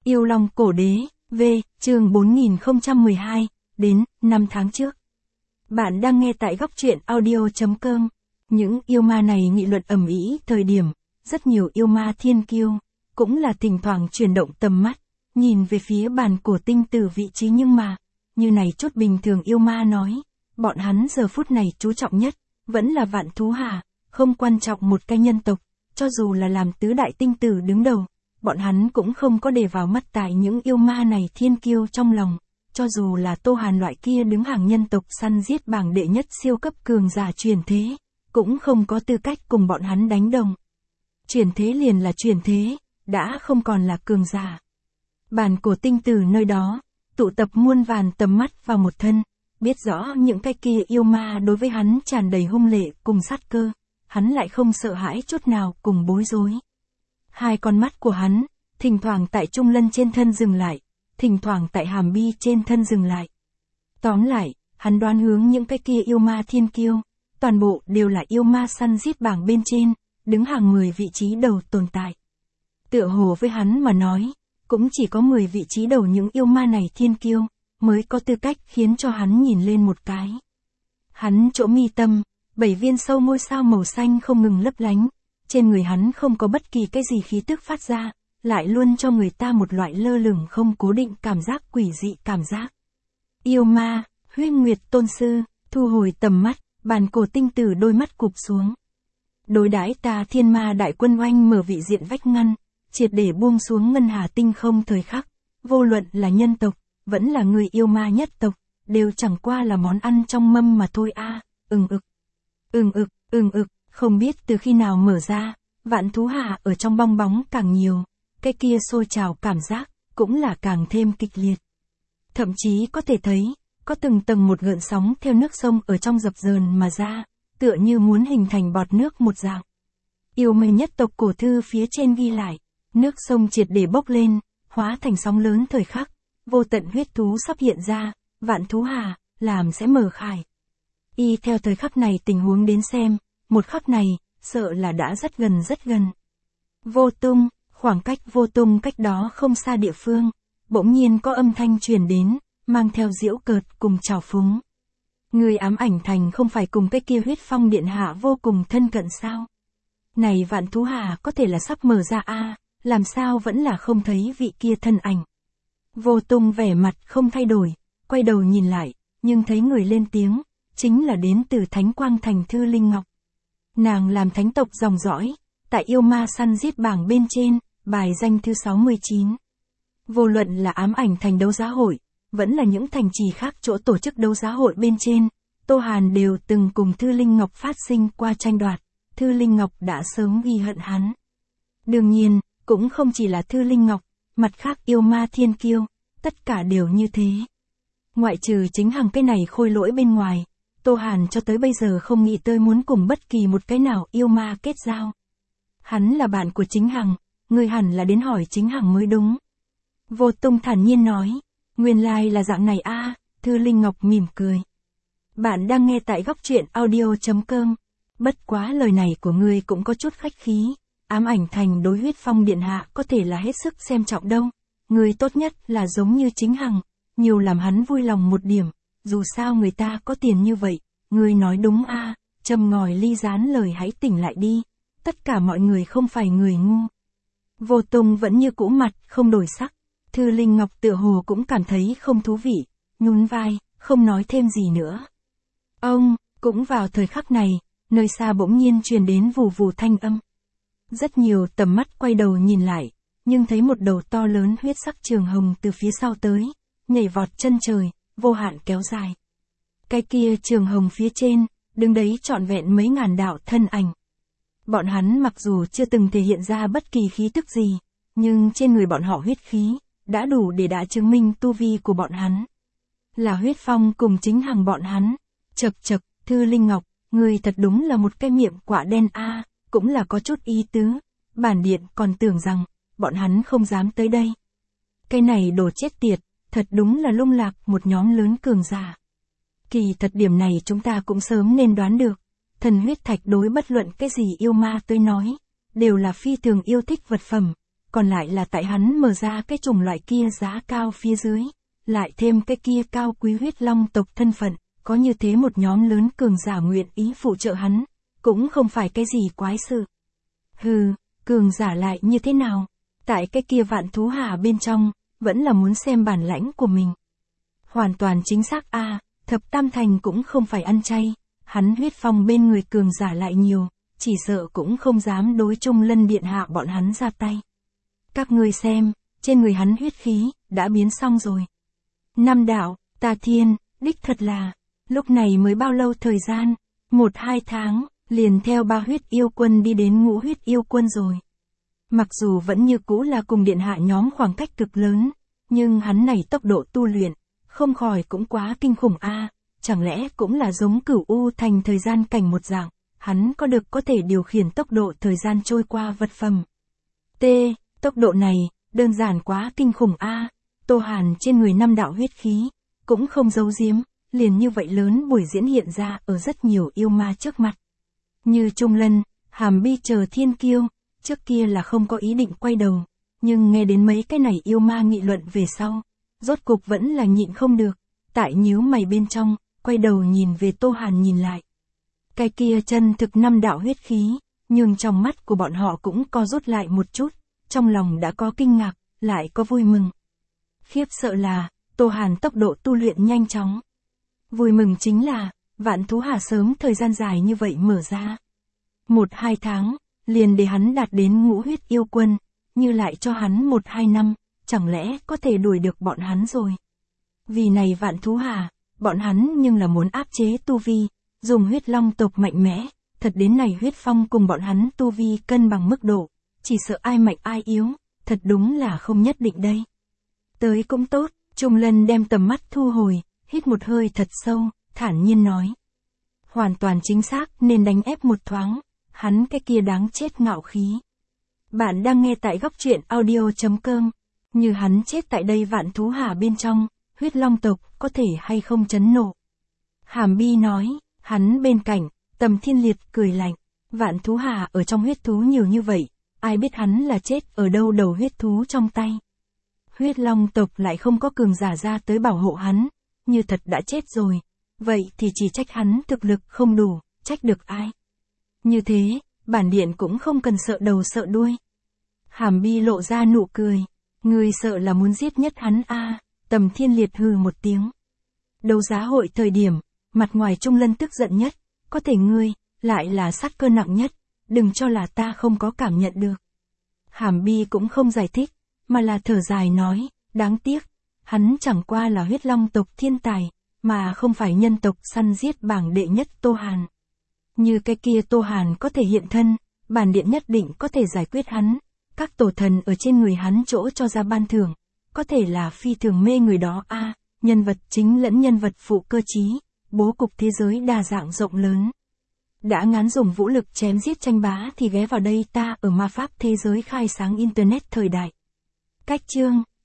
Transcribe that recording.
Yêu Long Cổ Đế, V, chương 4012, đến, 5 tháng trước. Bạn đang nghe tại góc truyện audio.com. Những yêu ma này nghị luận ầm ĩ thời điểm, rất nhiều yêu ma thiên kiêu, cũng là thỉnh thoảng chuyển động tầm mắt, nhìn về phía bàn cổ tinh từ vị trí nhưng mà, như này chút bình thường yêu ma nói, bọn hắn giờ phút này chú trọng nhất, vẫn là Vạn Thú Hà, không quan trọng một cái nhân tộc, cho dù là làm tứ đại tinh tử đứng đầu. Bọn hắn cũng không có để vào mắt tại những yêu ma này thiên kiêu trong lòng, cho dù là Tô Hàn loại kia đứng hàng nhân tộc săn giết bảng đệ nhất siêu cấp cường giả truyền thế, cũng không có tư cách cùng bọn hắn đánh đồng. Truyền thế liền là truyền thế, đã không còn là cường giả. Bàn cổ tinh tử nơi đó, tụ tập muôn vàn tầm mắt vào một thân, biết rõ những cái kia yêu ma đối với hắn tràn đầy hung lệ cùng sát cơ, hắn lại không sợ hãi chút nào cùng bối rối. Hai con mắt của hắn, thỉnh thoảng tại trung lân trên thân dừng lại, thỉnh thoảng tại hàm bi trên thân dừng lại. Tóm lại, hắn đoán hướng những cái kia yêu ma thiên kiêu, toàn bộ đều là yêu ma săn giết bảng bên trên, đứng hàng 10 vị trí đầu tồn tại. Tựa hồ với hắn mà nói, cũng chỉ có 10 vị trí đầu những yêu ma này thiên kiêu, mới có tư cách khiến cho hắn nhìn lên một cái. Hắn chỗ mi tâm, 7 viên sâu ngôi sao màu xanh không ngừng lấp lánh. Trên người hắn không có bất kỳ cái gì khí tức phát ra, lại luôn cho người ta một loại lơ lửng không cố định cảm giác quỷ dị cảm giác. Yêu ma, Huyết Nguyệt Tôn Sư, thu hồi tầm mắt, bàn cổ tinh tử đôi mắt cụp xuống. Đối đãi ta thiên ma đại quân oanh mở vị diện vách ngăn, triệt để buông xuống ngân hà tinh không thời khắc, vô luận là nhân tộc, vẫn là người yêu ma nhất tộc, đều chẳng qua là món ăn trong mâm mà thôi a. Không biết từ khi nào mở ra, Vạn Thú Hà ở trong bong bóng càng nhiều, cái kia sôi trào cảm giác, cũng là càng thêm kịch liệt. Thậm chí có thể thấy, có từng tầng một gợn sóng theo nước sông ở trong dập dờn mà ra, tựa như muốn hình thành bọt nước một dạng. Yêu mây nhất tộc cổ thư phía trên ghi lại, nước sông triệt để bốc lên, hóa thành sóng lớn thời khắc, vô tận huyết thú sắp hiện ra, Vạn Thú Hà, làm sẽ mở khải. Y theo thời khắc này tình huống đến xem, một khắc này, sợ là đã rất gần. Vô tung, khoảng cách vô tung cách đó không xa địa phương, bỗng nhiên có âm thanh truyền đến, mang theo giễu cợt cùng trào phúng. Người ám ảnh thành không phải cùng cái kia Huyết Phong điện hạ vô cùng thân cận sao? Này Vạn Thú Hà có thể là sắp mở ra a, làm sao vẫn là không thấy vị kia thân ảnh. Vô tung vẻ mặt không thay đổi, quay đầu nhìn lại, nhưng thấy người lên tiếng, chính là đến từ Thánh Quang Thành Thư Linh Ngọc. Nàng làm thánh tộc dòng dõi, tại yêu ma săn giết bảng bên trên, bài danh thứ 69. Vô luận là ám ảnh thành đấu giá hội, vẫn là những thành trì khác chỗ tổ chức đấu giá hội bên trên, Tô Hàn đều từng cùng Thư Linh Ngọc phát sinh qua tranh đoạt, Thư Linh Ngọc đã sớm ghi hận hắn. Đương nhiên, cũng không chỉ là Thư Linh Ngọc, mặt khác yêu ma thiên kiêu, tất cả đều như thế. Ngoại trừ chính hàng cái này khôi lỗi bên ngoài, Tô Hàn cho tới bây giờ không nghĩ tới muốn cùng bất kỳ một cái nào yêu ma kết giao. Hắn là bạn của chính hằng, người hẳn là đến hỏi chính hằng mới đúng. Vô tung thản nhiên nói, nguyên lai là dạng này a. Thư Linh Ngọc mỉm cười. Bạn đang nghe tại góc truyện audio.com. Bất quá lời này của ngươi cũng có chút khách khí, ám ảnh thành đối Huyết Phong điện hạ có thể là hết sức xem trọng đâu. Ngươi tốt nhất là giống như chính hằng, nhiều làm hắn vui lòng một điểm. Dù sao người ta có tiền như vậy, ngươi nói đúng a. Châm ngòi ly gián lời hãy tỉnh lại đi, tất cả mọi người không phải người ngu. Vô tung vẫn như cũ mặt, không đổi sắc. Thư Linh Ngọc tựa hồ cũng cảm thấy không thú vị, nhún vai, không nói thêm gì nữa. Ông, cũng vào thời khắc này, nơi xa bỗng nhiên truyền đến vù vù thanh âm. Rất nhiều tầm mắt quay đầu nhìn lại, nhưng thấy một đầu to lớn huyết sắc trường hồng từ phía sau tới, nhảy vọt chân trời, vô hạn kéo dài. Cái kia trường hồng phía trên, đứng đấy trọn vẹn mấy ngàn đạo thân ảnh. Bọn hắn mặc dù chưa từng thể hiện ra bất kỳ khí tức gì, nhưng trên người bọn họ huyết khí, đã đủ để đã chứng minh tu vi của bọn hắn. Là Huyết Phong cùng chính hàng bọn hắn. Chậc, Thư Linh Ngọc, người thật đúng là một cái miệng quả đen a, cũng là có chút ý tứ. Bản điện còn tưởng rằng, bọn hắn không dám tới đây. Cái này đồ chết tiệt, thật đúng là lung lạc một nhóm lớn cường giả. Kỳ thật điểm này chúng ta cũng sớm nên đoán được. Thần huyết thạch đối bất luận cái gì yêu ma tôi nói, đều là phi thường yêu thích vật phẩm, còn lại là tại hắn mở ra cái chủng loại kia giá cao phía dưới, lại thêm cái kia cao quý huyết long tộc thân phận, có như thế một nhóm lớn cường giả nguyện ý phụ trợ hắn, cũng không phải cái gì quái sự. Hừ, cường giả lại như thế nào? Tại cái kia vạn thú hà bên trong, vẫn là muốn xem bản lãnh của mình. Hoàn toàn chính xác a, Thập Tam Thành cũng không phải ăn chay, hắn huyết phong bên người cường giả lại nhiều, chỉ sợ cũng không dám đối Trung Lân điện hạ bọn hắn ra tay. Các ngươi xem, trên người hắn huyết khí, đã biến xong rồi. Năm đạo, Tà Thiên, đích thật là, lúc này mới bao lâu thời gian, 1-2 tháng, liền theo 3 huyết yêu quân đi đến ngũ huyết yêu quân rồi. Mặc dù vẫn như cũ là cùng điện hạ nhóm khoảng cách cực lớn, nhưng hắn này tốc độ tu luyện, không khỏi cũng quá kinh khủng a, chẳng lẽ cũng là giống Cửu U Thành thời gian cảnh một dạng, hắn có thể điều khiển tốc độ thời gian trôi qua vật phẩm. Tốc độ này, đơn giản quá kinh khủng a. Tô Hàn trên người 5 đạo huyết khí, cũng không giấu giếm, liền như vậy lớn buổi diễn hiện ra ở rất nhiều yêu ma trước mặt. Như Trung Lân, Hàm Bi chờ thiên kiêu, trước kia là không có ý định quay đầu, nhưng nghe đến mấy cái này yêu ma nghị luận về sau, rốt cục vẫn là nhịn không được, tại nhíu mày bên trong, quay đầu nhìn về Tô Hàn nhìn lại. Cái kia chân thực 5 đạo huyết khí, nhưng trong mắt của bọn họ cũng co rút lại một chút, trong lòng đã có kinh ngạc, lại có vui mừng. Khiếp sợ là, Tô Hàn tốc độ tu luyện nhanh chóng. Vui mừng chính là, vạn thú hà sớm thời gian dài như vậy mở ra. 1-2 tháng, liền để hắn đạt đến ngũ huyết yêu quân, như lại cho hắn 1-2 năm, chẳng lẽ có thể đuổi được bọn hắn rồi. Vì này vạn thú hà, bọn hắn nhưng là muốn áp chế tu vi, dùng huyết long tộc mạnh mẽ, thật đến này huyết phong cùng bọn hắn tu vi cân bằng mức độ, chỉ sợ ai mạnh ai yếu, thật đúng là không nhất định đây. Tới cũng tốt, Trung Lân đem tầm mắt thu hồi, hít một hơi thật sâu, thản nhiên nói. Hoàn toàn chính xác nên đánh ép một thoáng, hắn cái kia đáng chết ngạo khí. Bạn đang nghe tại góc truyện audio.com, như hắn chết tại đây vạn thú hà bên trong, huyết long tộc có thể hay không chấn nộ. Hàm Bi nói, hắn bên cạnh, Tầm Thiên Liệt cười lạnh, vạn thú hà ở trong huyết thú nhiều như vậy, ai biết hắn là chết ở đâu đầu huyết thú trong tay. Huyết long tộc lại không có cường giả ra tới bảo hộ hắn, như thật đã chết rồi, vậy thì chỉ trách hắn thực lực không đủ, trách được ai. Như thế, bản điện cũng không cần sợ đầu sợ đuôi. Hàm Bi lộ ra nụ cười, người sợ là muốn giết nhất hắn a. Tầm Thiên Liệt hừ một tiếng. Đấu giá hội thời điểm, mặt ngoài Trung Lân tức giận nhất, có thể ngươi, lại là sát cơ nặng nhất, đừng cho là ta không có cảm nhận được. Hàm Bi cũng không giải thích, mà là thở dài nói, đáng tiếc, hắn chẳng qua là huyết long tộc thiên tài, mà không phải nhân tộc săn giết bảng đệ nhất Tô Hàn. Như cái kia Tô Hàn có thể hiện thân, bản điện nhất định có thể giải quyết hắn, các tổ thần ở trên người hắn chỗ cho ra ban thưởng, có thể là phi thường mê người đó a, nhân vật chính lẫn nhân vật phụ cơ trí, bố cục thế giới đa dạng rộng lớn. Đã ngán dùng vũ lực chém giết tranh bá thì ghé vào đây ta ở ma pháp thế giới khai sáng internet thời đại. Cách chương